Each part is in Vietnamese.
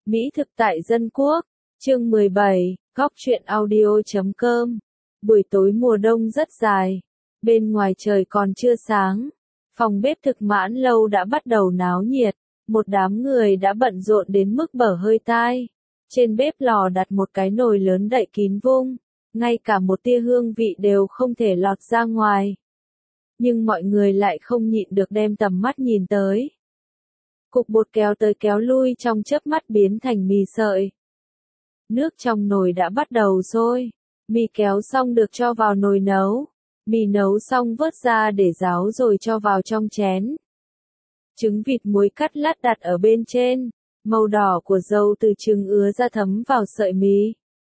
Mỹ thực tại dân quốc, chương 17, góc truyện audio.com. Buổi tối mùa đông rất dài, bên ngoài trời còn chưa sáng, phòng bếp thực mãn lâu đã bắt đầu náo nhiệt, một đám người đã bận rộn đến mức bở hơi tai. Trên bếp lò đặt một cái nồi lớn đậy kín vung, ngay cả một tia hương vị đều không thể lọt ra ngoài. Nhưng mọi người lại không nhịn được đem tầm mắt nhìn tới. Cục bột kéo tới kéo lui trong chớp mắt biến thành mì sợi. Nước trong nồi đã bắt đầu sôi, mì kéo xong được cho vào nồi nấu, mì nấu xong vớt ra để ráo rồi cho vào trong chén. Trứng vịt muối cắt lát đặt ở bên trên, màu đỏ của dầu từ trứng ứa ra thấm vào sợi mì.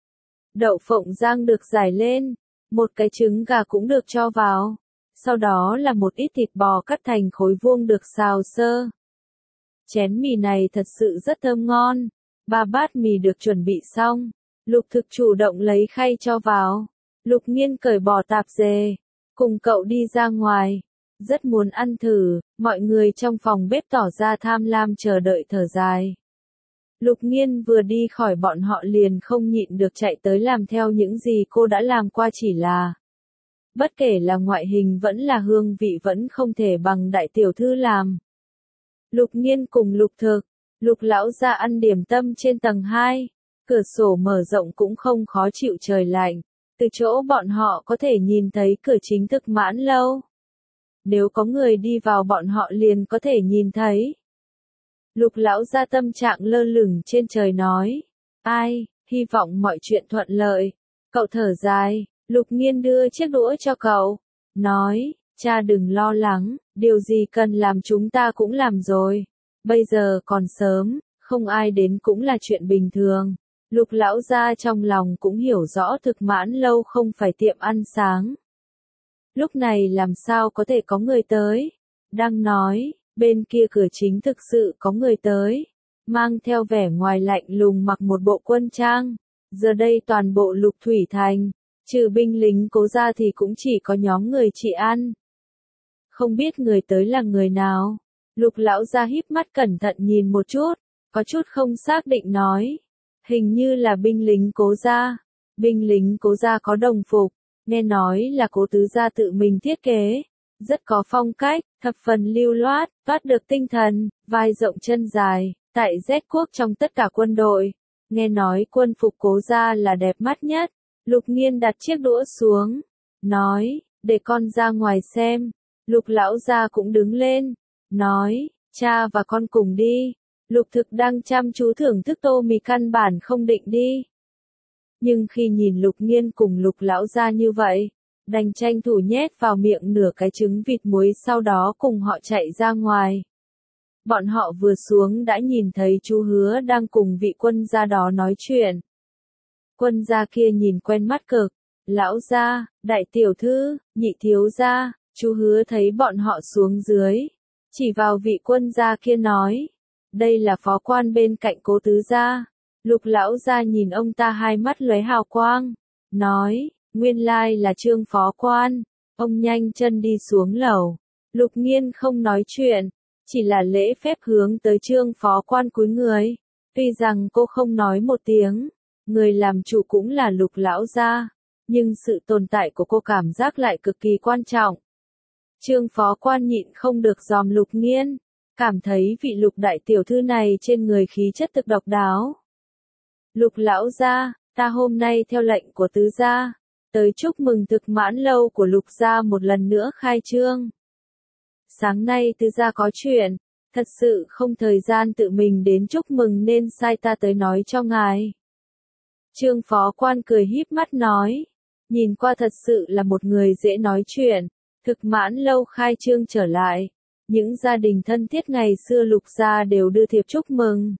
Đậu phộng rang được rải lên, một cái trứng gà cũng được cho vào, sau đó là một ít thịt bò cắt thành khối vuông được xào sơ. Chén mì này thật sự rất thơm ngon. 3 bát mì được chuẩn bị xong, Lục Thực chủ động lấy khay cho vào. Lục Nghiên cởi bỏ tạp dề, cùng cậu đi ra ngoài. Rất muốn ăn thử, mọi người trong phòng bếp tỏ ra tham lam chờ đợi thở dài. Lục Nghiên vừa đi khỏi bọn họ liền không nhịn được chạy tới làm theo những gì cô đã làm qua, chỉ là bất kể là ngoại hình vẫn là hương vị vẫn không thể bằng đại tiểu thư làm. Lục Nghiên cùng Lục Thực, Lục lão gia ăn điểm tâm trên tầng 2, cửa sổ mở rộng cũng không khó chịu trời lạnh, từ chỗ bọn họ có thể nhìn thấy cửa chính thực mãn lâu. Nếu có người đi vào bọn họ liền có thể nhìn thấy. Lục lão gia tâm trạng lơ lửng trên trời nói, ai, hy vọng mọi chuyện thuận lợi. Cậu thở dài, Lục Nghiên đưa chiếc đũa cho cậu, nói, cha đừng lo lắng, điều gì cần làm chúng ta cũng làm rồi. Bây giờ còn sớm, không ai đến cũng là chuyện bình thường. Lục lão gia trong lòng cũng hiểu rõ thực mãn lâu không phải tiệm ăn sáng. Lúc này làm sao có thể có người tới? Đang nói, bên kia cửa chính thực sự có người tới, mang theo vẻ ngoài lạnh lùng mặc một bộ quân trang. Giờ đây toàn bộ Lục Thủy Thành, trừ binh lính Cố gia thì cũng chỉ có nhóm người chị An. Không biết người tới là người nào? Lục lão gia híp mắt cẩn thận nhìn một chút, có chút không xác định nói. Hình như là binh lính Cố gia. Binh lính Cố gia có đồng phục, nghe nói là Cố tứ gia tự mình thiết kế. Rất có phong cách, thập phần lưu loát, toát được tinh thần, vai rộng chân dài, tại Z quốc trong tất cả quân đội. Nghe nói quân phục Cố gia là đẹp mắt nhất. Lục Nghiên đặt chiếc đũa xuống, nói, để con ra ngoài xem. Lục lão gia cũng đứng lên, nói, cha và con cùng đi. Lục Thực đang chăm chú thưởng thức tô mì căn bản không định đi. Nhưng khi nhìn Lục Nghiên cùng Lục lão gia như vậy, đành tranh thủ nhét vào miệng nửa cái trứng vịt muối, sau đó cùng họ chạy ra ngoài. Bọn họ vừa xuống đã nhìn thấy chú Hứa đang cùng vị quân gia đó nói chuyện. Quân gia kia nhìn quen mắt cực, lão gia, đại tiểu thư, nhị thiếu gia. Chú Hứa thấy bọn họ xuống dưới, chỉ vào vị quân gia kia nói, đây là phó quan bên cạnh Cố tứ gia. Lục lão gia nhìn ông ta hai mắt lóe hào quang, nói, nguyên lai là Trương phó quan. Ông nhanh chân đi xuống lầu. Lục Nghiên không nói chuyện, chỉ là lễ phép hướng tới Trương phó quan cúi người. Tuy rằng cô không nói một tiếng, người làm chủ cũng là Lục lão gia, nhưng sự tồn tại của cô cảm giác lại cực kỳ quan trọng. Trương phó quan nhịn không được dòm Lục Nghiên, cảm thấy vị Lục đại tiểu thư này trên người khí chất thực độc đáo. Lục lão gia, ta hôm nay theo lệnh của tứ gia, tới chúc mừng thực mãn lâu của Lục gia một lần nữa khai trương. Sáng nay tứ gia có chuyện, thật sự không thời gian tự mình đến chúc mừng nên sai ta tới nói cho ngài. Trương phó quan cười híp mắt nói, nhìn qua thật sự là một người dễ nói chuyện. Thực mãn lâu khai trương trở lại, những gia đình thân thiết ngày xưa Lục gia đều đưa thiệp chúc mừng.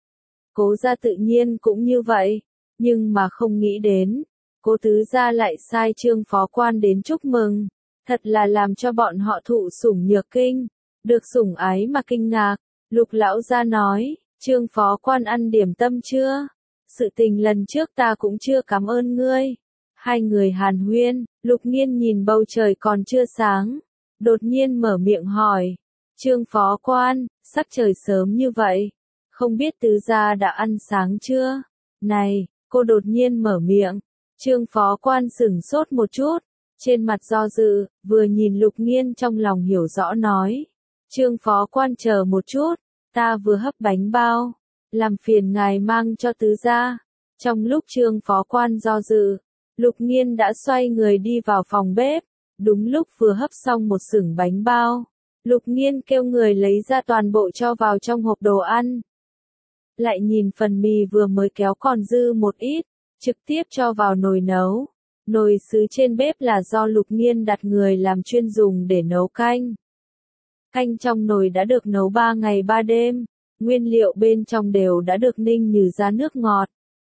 Cố gia tự nhiên cũng như vậy, nhưng mà không nghĩ đến, Cố tứ gia lại sai Trương phó quan đến chúc mừng, thật là làm cho bọn họ thụ sủng nhược kinh, được sủng ái mà kinh ngạc. Lục lão gia nói, Trương phó quan ăn điểm tâm chưa? Sự tình lần trước ta cũng chưa cảm ơn ngươi. Hai người hàn huyên, Lục Nghiên nhìn bầu trời còn chưa sáng, đột nhiên mở miệng hỏi, Trương phó quan, sắc trời sớm như vậy, Không biết tứ gia đã ăn sáng chưa? Này, cô đột nhiên mở miệng. Trương phó quan sửng sốt một chút, trên mặt do dự, vừa nhìn Lục Nghiên trong lòng hiểu rõ nói. Trương phó quan chờ một chút, ta vừa hấp bánh bao, làm phiền ngài mang cho tứ gia. Trong lúc Trương phó quan do dự, Lục Nghiên đã xoay người đi vào phòng bếp, đúng lúc vừa hấp xong một xửng bánh bao. Lục Nghiên kêu người lấy ra toàn bộ cho vào trong hộp đồ ăn. Lại nhìn phần mì vừa mới kéo còn dư một ít, trực tiếp cho vào nồi nấu. Nồi sứ trên bếp là do Lục Nghiên đặt người làm chuyên dùng để nấu canh. Canh trong nồi đã được nấu 3 ngày 3 đêm, nguyên liệu bên trong đều đã được ninh nhừ ra nước ngọt.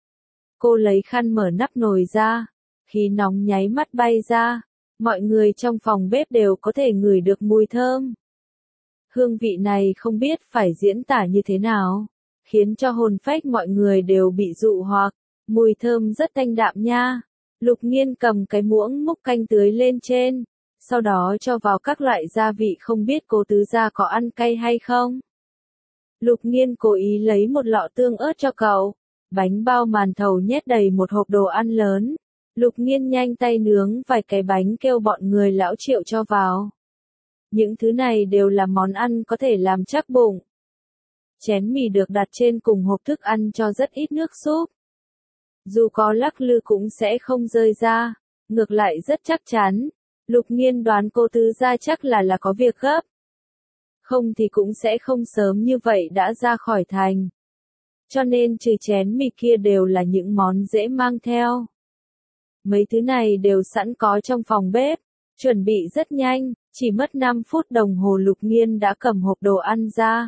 Cô lấy khăn mở nắp nồi ra, khí nóng nháy mắt bay ra, mọi người trong phòng bếp đều có thể ngửi được mùi thơm. Hương vị này không biết phải diễn tả như thế nào, khiến cho hồn phách mọi người đều bị dụ hoặc, mùi thơm rất thanh đạm nha. Lục Nghiên cầm cái muỗng múc canh tưới lên trên, sau đó cho vào các loại gia vị, không biết cô tứ gia có ăn cay hay không. Lục Nghiên cố ý lấy một lọ tương ớt cho cậu, bánh bao màn thầu nhét đầy một hộp đồ ăn lớn. Lục Nghiên nhanh tay nướng vài cái bánh kêu bọn người lão Triệu cho vào. Những thứ này đều là món ăn có thể làm chắc bụng. Chén mì được đặt trên cùng hộp thức ăn cho rất ít nước súp. Dù có lắc lư cũng sẽ không rơi ra, ngược lại rất chắc chắn. Lục Nghiên đoán cô tứ gia chắc là có việc gấp. Không thì cũng sẽ không sớm như vậy đã ra khỏi thành. Cho nên trừ chén mì kia đều là những món dễ mang theo. Mấy thứ này đều sẵn có trong phòng bếp, chuẩn bị rất nhanh, chỉ mất 5 phút đồng hồ Lục Nghiên đã cầm hộp đồ ăn ra.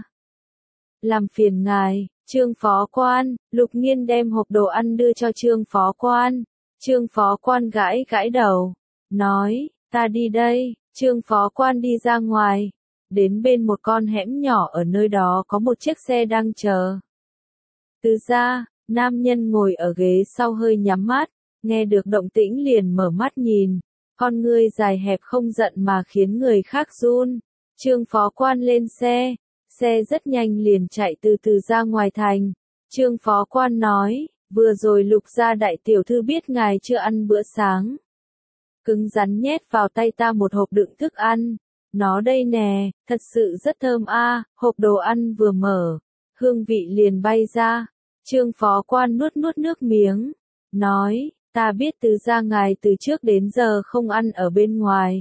Làm phiền ngài, Trương phó quan. Lục Nghiên đem hộp đồ ăn đưa cho Trương phó quan. Trương phó quan gãi gãi đầu, nói, ta đi đây. Trương phó quan đi ra ngoài, đến bên một con hẻm nhỏ, ở nơi đó có một chiếc xe đang chờ. Tứ gia, nam nhân ngồi ở ghế sau hơi nhắm mắt, nghe được động tĩnh liền mở mắt nhìn, con ngươi dài hẹp không giận mà khiến người khác run. Trương phó quan lên xe, xe rất nhanh liền chạy từ từ ra ngoài thành. Trương phó quan nói, vừa rồi Lục gia đại tiểu thư biết ngài chưa ăn bữa sáng. Cứng rắn nhét vào tay ta một hộp đựng thức ăn. Nó đây nè, thật sự rất thơm a. Hộp đồ ăn vừa mở, hương vị liền bay ra. Trương phó quan nuốt nuốt nước miếng, nói, ta biết tứ gia ngài từ trước đến giờ không ăn ở bên ngoài.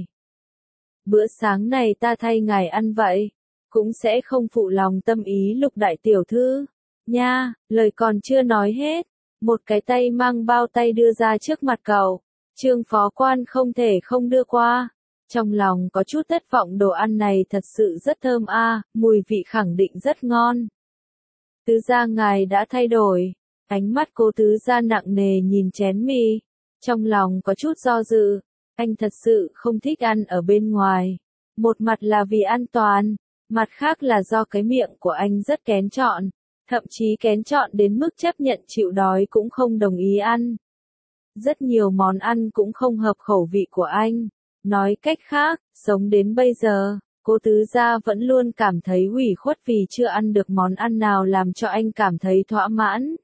Bữa sáng này ta thay ngài ăn vậy, cũng sẽ không phụ lòng tâm ý Lục đại tiểu thư. Nha, lời còn chưa nói hết, một cái tay mang bao tay đưa ra trước mặt cậu. Trương phó quan không thể không đưa qua. Trong lòng có chút thất vọng, đồ ăn này thật sự rất thơm a, mùi vị khẳng định rất ngon. Tứ gia ngài đã thay đổi. Ánh mắt cô tứ gia nặng nề nhìn chén mì, trong lòng có chút do dự. Anh thật sự không thích ăn ở bên ngoài. Một mặt là vì an toàn, mặt khác là do cái miệng của anh rất kén chọn, thậm chí kén chọn đến mức chấp nhận chịu đói cũng không đồng ý ăn. Rất nhiều món ăn cũng không hợp khẩu vị của anh. Nói cách khác, sống đến bây giờ, cô tứ gia vẫn luôn cảm thấy ủy khuất vì chưa ăn được món ăn nào làm cho anh cảm thấy thỏa mãn.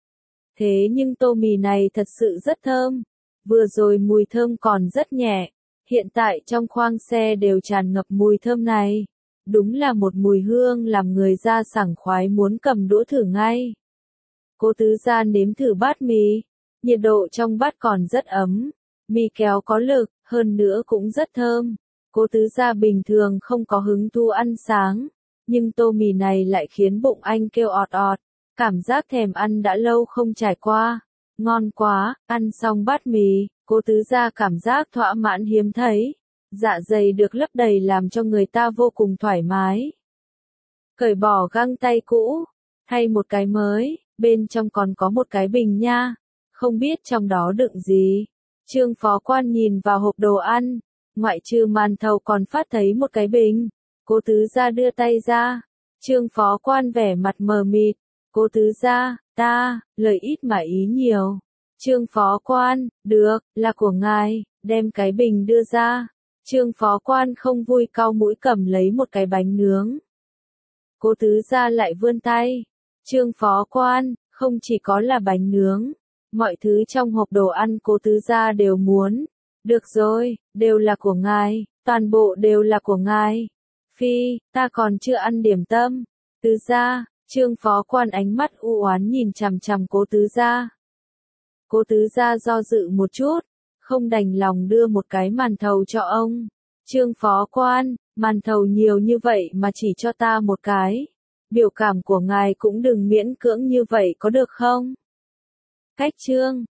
Thế nhưng tô mì này thật sự rất thơm. Vừa rồi mùi thơm còn rất nhẹ, hiện tại trong khoang xe đều tràn ngập mùi thơm này. Đúng là một mùi hương làm người ra sảng khoái muốn cầm đũa thử ngay. Cô tứ gia nếm thử bát mì, nhiệt độ trong bát còn rất ấm, mì kéo có lực, hơn nữa cũng rất thơm. Cô tứ gia bình thường không có hứng thú ăn sáng, nhưng tô mì này lại khiến bụng anh kêu ọt ọt, cảm giác thèm ăn đã lâu không trải qua. Ngon quá, ăn xong bát mì, cô tứ gia cảm giác thỏa mãn hiếm thấy. Dạ dày được lấp đầy làm cho người ta vô cùng thoải mái. Cởi bỏ găng tay cũ, thay một cái mới, bên trong còn có một cái bình nha, không biết trong đó đựng gì. Trương phó quan nhìn vào hộp đồ ăn, ngoại trừ màn thầu còn phát thấy một cái bình. Cô tứ gia đưa tay ra, Trương phó quan vẻ mặt mờ mịt. Cô tứ gia, ta, lời ít mà ý nhiều. Trương phó quan, được, là của ngài, đem cái bình đưa ra. Trương phó quan không vui cau mũi cầm lấy một cái bánh nướng. Cô tứ gia lại vươn tay, Trương phó quan, không chỉ có là bánh nướng, mọi thứ trong hộp đồ ăn Cố tứ gia đều muốn. Được rồi, đều là của ngài, toàn bộ đều là của ngài. Phi, ta còn chưa ăn điểm tâm. Tứ gia, Trương phó quan ánh mắt u oán nhìn chằm chằm Cố tứ gia. Cố tứ gia do dự một chút, không đành lòng đưa một cái màn thầu cho ông. Trương phó quan, màn thầu nhiều như vậy mà chỉ cho ta một cái. Biểu cảm của ngài cũng đừng miễn cưỡng như vậy có được không? Cách Trương,